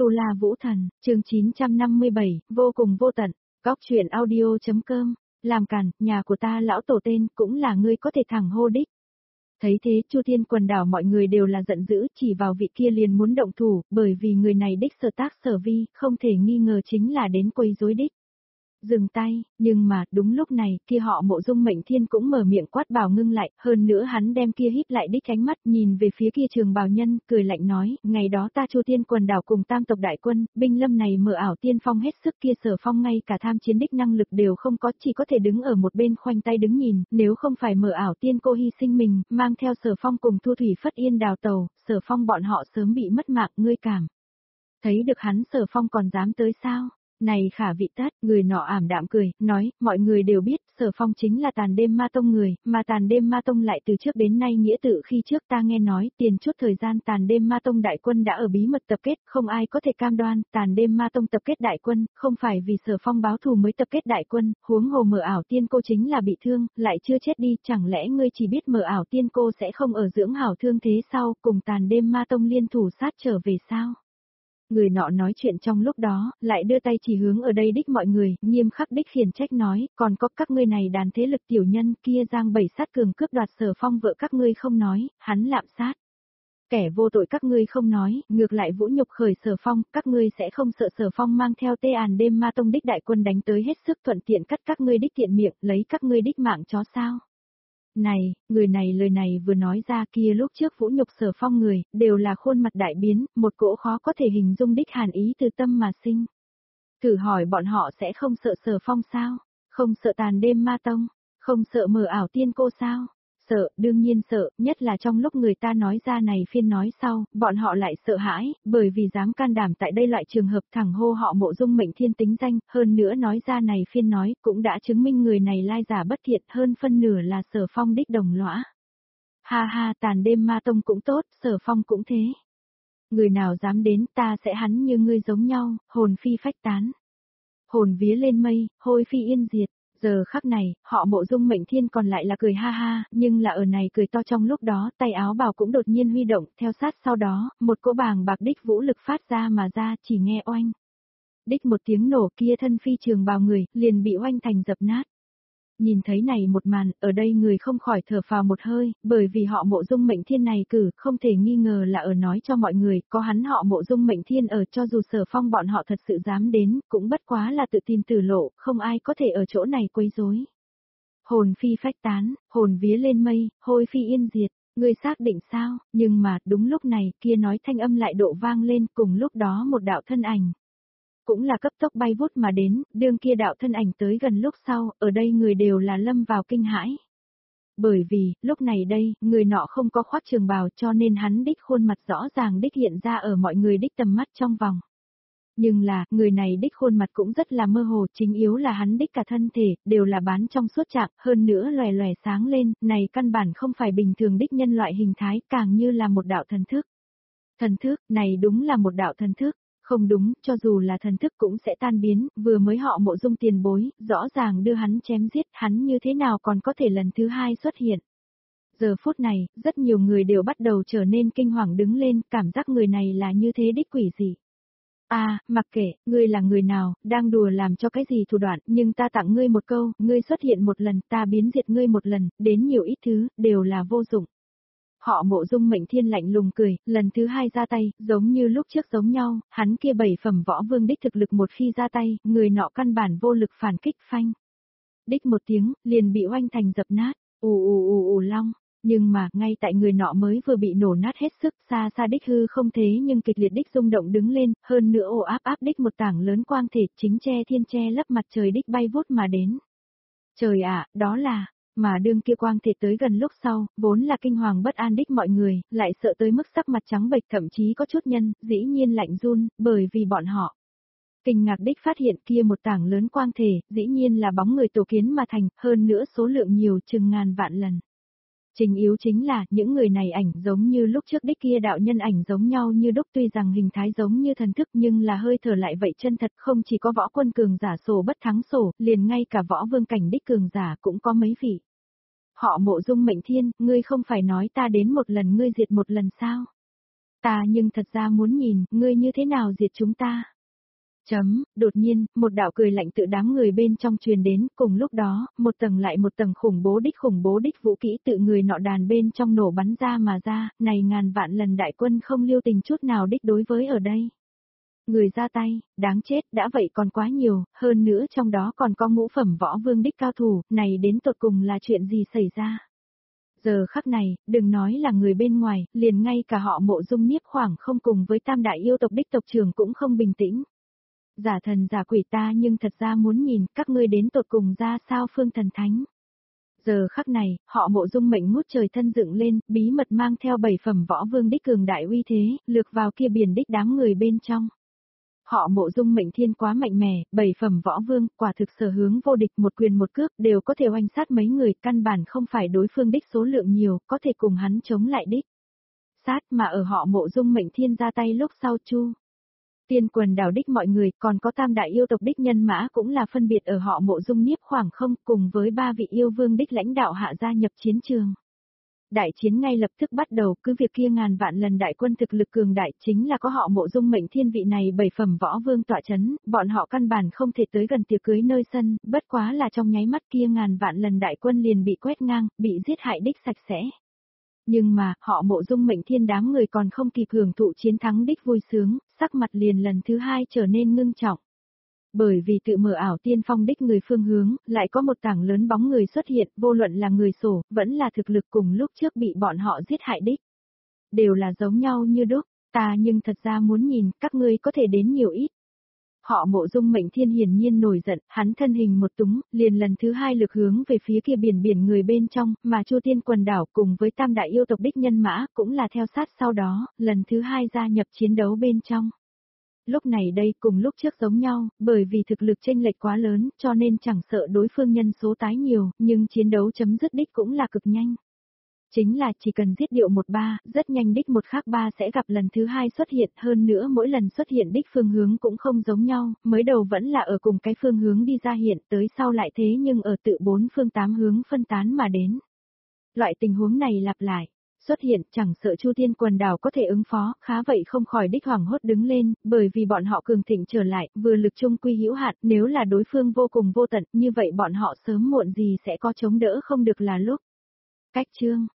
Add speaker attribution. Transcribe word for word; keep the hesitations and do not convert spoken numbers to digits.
Speaker 1: Tu La Vũ Thần, chương chín trăm năm mươi bảy, vô cùng vô tận, góc truyện audio.com, làm cản, nhà của ta lão tổ tên, cũng là ngươi có thể thẳng hô đích. Thấy thế, Chu Thiên quần đảo mọi người đều là giận dữ, chỉ vào vị kia liền muốn động thủ, bởi vì người này đích sở tác sở vi, không thể nghi ngờ chính là đến quấy rối đích. Dừng tay, nhưng mà, đúng lúc này, kia họ Mộ Dung Mệnh Thiên cũng mở miệng quát bảo ngưng lại, hơn nữa hắn đem kia híp lại đích ánh mắt nhìn về phía kia Trường Bào Nhân, cười lạnh nói, ngày đó ta Chu Thiên quần đảo cùng tam tộc đại quân, binh lâm này mở ảo tiên phong hết sức, kia Sở Phong ngay cả tham chiến đích năng lực đều không có, chỉ có thể đứng ở một bên khoanh tay đứng nhìn, nếu không phải mở ảo tiên cô hy sinh mình, mang theo Sở Phong cùng Thu Thủy Phất Yên đào tàu, Sở Phong bọn họ sớm bị mất mạng, ngươi cảm. Thấy được hắn Sở Phong còn dám tới sao? Này khả vị tát, người nọ ảm đạm cười, nói, mọi người đều biết, Sở Phong chính là Tàn Đêm Ma Tông người, mà Tàn Đêm Ma Tông lại từ trước đến nay nghĩa tự khi trước ta nghe nói, tiền chút thời gian Tàn Đêm Ma Tông đại quân đã ở bí mật tập kết, không ai có thể cam đoan, Tàn Đêm Ma Tông tập kết đại quân, không phải vì Sở Phong báo thù mới tập kết đại quân, huống hồ mở ảo tiên cô chính là bị thương, lại chưa chết đi, chẳng lẽ ngươi chỉ biết mở ảo tiên cô sẽ không ở dưỡng hảo thương thế sau, cùng Tàn Đêm Ma Tông liên thủ sát trở về sao? Người nọ nói chuyện trong lúc đó, lại đưa tay chỉ hướng ở đây đích mọi người, nghiêm khắc đích khiển trách nói, còn có các ngươi này đàn thế lực tiểu nhân kia giang bảy sát cường cướp đoạt Sở Phong vợ các ngươi không nói, hắn lạm sát. Kẻ vô tội các ngươi không nói, ngược lại vũ nhục khởi Sở Phong, các ngươi sẽ không sợ Sở Phong mang theo tê àn đêm ma tông đích đại quân đánh tới hết sức thuận tiện cắt các ngươi đích tiện miệng, lấy các ngươi đích mạng chó sao. Này, người này lời này vừa nói ra kia lúc trước vũ nhục Sở Phong người, đều là khuôn mặt đại biến, một cỗ khó có thể hình dung đích hàn ý từ tâm mà sinh. Thử hỏi bọn họ sẽ không sợ Sở Phong sao? Không sợ Tàn Đêm Ma Tông? Không sợ mờ ảo tiên cô sao? Sợ, đương nhiên sợ, nhất là trong lúc người ta nói ra này phiên nói sau, bọn họ lại sợ hãi, bởi vì dám can đảm tại đây loại trường hợp thẳng hô họ Mộ Dung Mệnh Thiên tính danh, hơn nữa nói ra này phiên nói, cũng đã chứng minh người này lai giả bất thiện hơn phân nửa là Sở Phong đích đồng lõa. Ha ha, Tàn Đêm Ma Tông cũng tốt, Sở Phong cũng thế. Người nào dám đến ta sẽ hắn như ngươi giống nhau, hồn phi phách tán. Hồn vía lên mây, hôi phi yên diệt. Giờ khắc này, họ Mộ Dung Mệnh Thiên còn lại là cười ha ha, nhưng là ở này cười to trong lúc đó, tay áo bào cũng đột nhiên huy động, theo sát sau đó, một cỗ bàng bạc đích vũ lực phát ra mà ra, chỉ nghe oanh. Đích một tiếng nổ kia thân phi trường bào người, liền bị oanh thành dập nát. Nhìn thấy này một màn, ở đây người không khỏi thở phào một hơi, bởi vì họ Mộ Dung Mệnh Thiên này cử, không thể nghi ngờ là ở nói cho mọi người, có hắn họ Mộ Dung Mệnh Thiên ở cho dù Sở Phong bọn họ thật sự dám đến, cũng bất quá là tự tìm tử lộ, không ai có thể ở chỗ này quấy rối. Hồn phi phách tán, hồn vía lên mây, hôi phi yên diệt, ngươi xác định sao, nhưng mà, đúng lúc này, kia nói thanh âm lại độ vang lên, cùng lúc đó một đạo thân ảnh. Cũng là cấp tốc bay vút mà đến, đương kia đạo thân ảnh tới gần lúc sau, ở đây người đều là lâm vào kinh hãi. Bởi vì, lúc này đây, người nọ không có khoác trường bào cho nên hắn đích khuôn mặt rõ ràng đích hiện ra ở mọi người đích tầm mắt trong vòng. Nhưng là, người này đích khuôn mặt cũng rất là mơ hồ, chính yếu là hắn đích cả thân thể, đều là bán trong suốt trạng, hơn nữa lòe lòe sáng lên, này căn bản không phải bình thường đích nhân loại hình thái, càng như là một đạo thần thức. Thần thức, này đúng là một đạo thần thức. Không đúng, cho dù là thần thức cũng sẽ tan biến, vừa mới họ Mộ Dung tiền bối, rõ ràng đưa hắn chém giết, hắn như thế nào còn có thể lần thứ hai xuất hiện. Giờ phút này, rất nhiều người đều bắt đầu trở nên kinh hoàng đứng lên, cảm giác người này là như thế đích quỷ gì. À, mặc kệ, ngươi là người nào, đang đùa làm cho cái gì thủ đoạn, nhưng ta tặng ngươi một câu, ngươi xuất hiện một lần, ta biến diệt ngươi một lần, đến nhiều ít thứ, đều là vô dụng. Họ Mộ Dung Mệnh Thiên lạnh lùng cười, lần thứ hai ra tay, giống như lúc trước giống nhau, hắn kia bảy phẩm võ vương đích thực lực một khi ra tay, người nọ căn bản vô lực phản kích phanh. Đích một tiếng, liền bị oanh thành dập nát, ù ù ù ù long, nhưng mà, ngay tại người nọ mới vừa bị nổ nát hết sức, xa xa đích hư không thế nhưng kịch liệt đích rung động đứng lên, hơn nữa ồ áp áp đích một tảng lớn quang thể chính che thiên che lấp mặt trời đích bay vút mà đến. Trời ạ, đó là... Mà đương kia quang thể tới gần lúc sau, vốn là kinh hoàng bất an đích mọi người, lại sợ tới mức sắc mặt trắng bệch thậm chí có chút nhân, dĩ nhiên lạnh run, bởi vì bọn họ. Kinh ngạc đích phát hiện kia một tảng lớn quang thể, dĩ nhiên là bóng người tổ kiến mà thành, hơn nữa số lượng nhiều chừng ngàn vạn lần. Chính yếu chính là, những người này ảnh giống như lúc trước đích kia đạo nhân ảnh giống nhau như đúc tuy rằng hình thái giống như thần thức nhưng là hơi thở lại vậy chân thật không chỉ có võ quân cường giả sổ bất thắng sổ, liền ngay cả võ vương cảnh đích cường giả cũng có mấy vị. Họ Mộ Dung Mệnh Thiên, ngươi không phải nói ta đến một lần ngươi diệt một lần sao? Ta nhưng thật ra muốn nhìn, ngươi như thế nào diệt chúng ta. Chấm, đột nhiên, một đạo cười lạnh tự đám người bên trong truyền đến, cùng lúc đó, một tầng lại một tầng khủng bố đích khủng bố đích vũ kỹ tự người nọ đàn bên trong nổ bắn ra mà ra, này ngàn vạn lần đại quân không lưu tình chút nào đích đối với ở đây. Người ra tay, đáng chết, đã vậy còn quá nhiều, hơn nữa trong đó còn có ngũ phẩm võ vương đích cao thủ, này đến tột cùng là chuyện gì xảy ra. Giờ khắc này, đừng nói là người bên ngoài, liền ngay cả họ Mộ Dung Niếp khoảng không cùng với tam đại yêu tộc đích tộc trưởng cũng không bình tĩnh. Giả thần giả quỷ ta nhưng thật ra muốn nhìn các ngươi đến tột cùng ra sao phương thần thánh. Giờ khắc này, họ Mộ Dung mệnh ngút trời thân dựng lên, bí mật mang theo bảy phẩm võ vương đích cường đại uy thế, lược vào kia biển đích đám người bên trong. Họ Mộ Dung mệnh thiên quá mạnh mẽ, bảy phẩm võ vương, quả thực sở hướng vô địch một quyền một cước đều có thể oanh sát mấy người, căn bản không phải đối phương đích số lượng nhiều, có thể cùng hắn chống lại đích. Sát mà ở họ Mộ Dung mệnh thiên ra tay lúc sau chu. Tiên quần đảo đích mọi người, còn có tam đại yêu tộc đích nhân mã cũng là phân biệt ở họ Mộ Dung Niếp khoảng không, cùng với ba vị yêu vương đích lãnh đạo hạ gia nhập chiến trường. Đại chiến ngay lập tức bắt đầu, cứ việc kia ngàn vạn lần đại quân thực lực cường đại chính là có họ Mộ Dung mệnh thiên vị này bảy phẩm võ vương tọa chấn, bọn họ căn bản không thể tới gần tiệc cưới nơi sân, bất quá là trong nháy mắt kia ngàn vạn lần đại quân liền bị quét ngang, bị giết hại đích sạch sẽ. Nhưng mà, họ Mộ Dung mệnh thiên đám người còn không kịp hưởng thụ chiến thắng đích vui sướng, sắc mặt liền lần thứ hai trở nên ngưng trọng. Bởi vì tự mở ảo tiên phong đích người phương hướng, lại có một tảng lớn bóng người xuất hiện, vô luận là người sổ, vẫn là thực lực cùng lúc trước bị bọn họ giết hại đích. Đều là giống nhau như đúc, ta nhưng thật ra muốn nhìn, các ngươi có thể đến nhiều ít. Họ Mộ Dung mệnh thiên hiển nhiên nổi giận, hắn thân hình một túng, liền lần thứ hai lực hướng về phía kia biển biển người bên trong, mà Chu Tiên quần đảo cùng với tam đại yêu tộc đích nhân mã, cũng là theo sát sau đó, lần thứ hai gia nhập chiến đấu bên trong. Lúc này đây cùng lúc trước giống nhau, bởi vì thực lực chênh lệch quá lớn, cho nên chẳng sợ đối phương nhân số tái nhiều, nhưng chiến đấu chấm dứt đích cũng là cực nhanh. Chính là chỉ cần giết điệu một ba, rất nhanh đích một khác ba sẽ gặp lần thứ hai xuất hiện, hơn nữa mỗi lần xuất hiện đích phương hướng cũng không giống nhau, mới đầu vẫn là ở cùng cái phương hướng đi ra hiện, tới sau lại thế nhưng ở tự bốn phương tám hướng phân tán mà đến. Loại tình huống này lặp lại, xuất hiện chẳng sợ Chu Tiên quần đảo có thể ứng phó, khá vậy không khỏi đích hoảng hốt đứng lên, bởi vì bọn họ cường thịnh trở lại, vừa lực chung quy hữu hạn, nếu là đối phương vô cùng vô tận, như vậy bọn họ sớm muộn gì sẽ có chống đỡ không được là lúc. Cách chương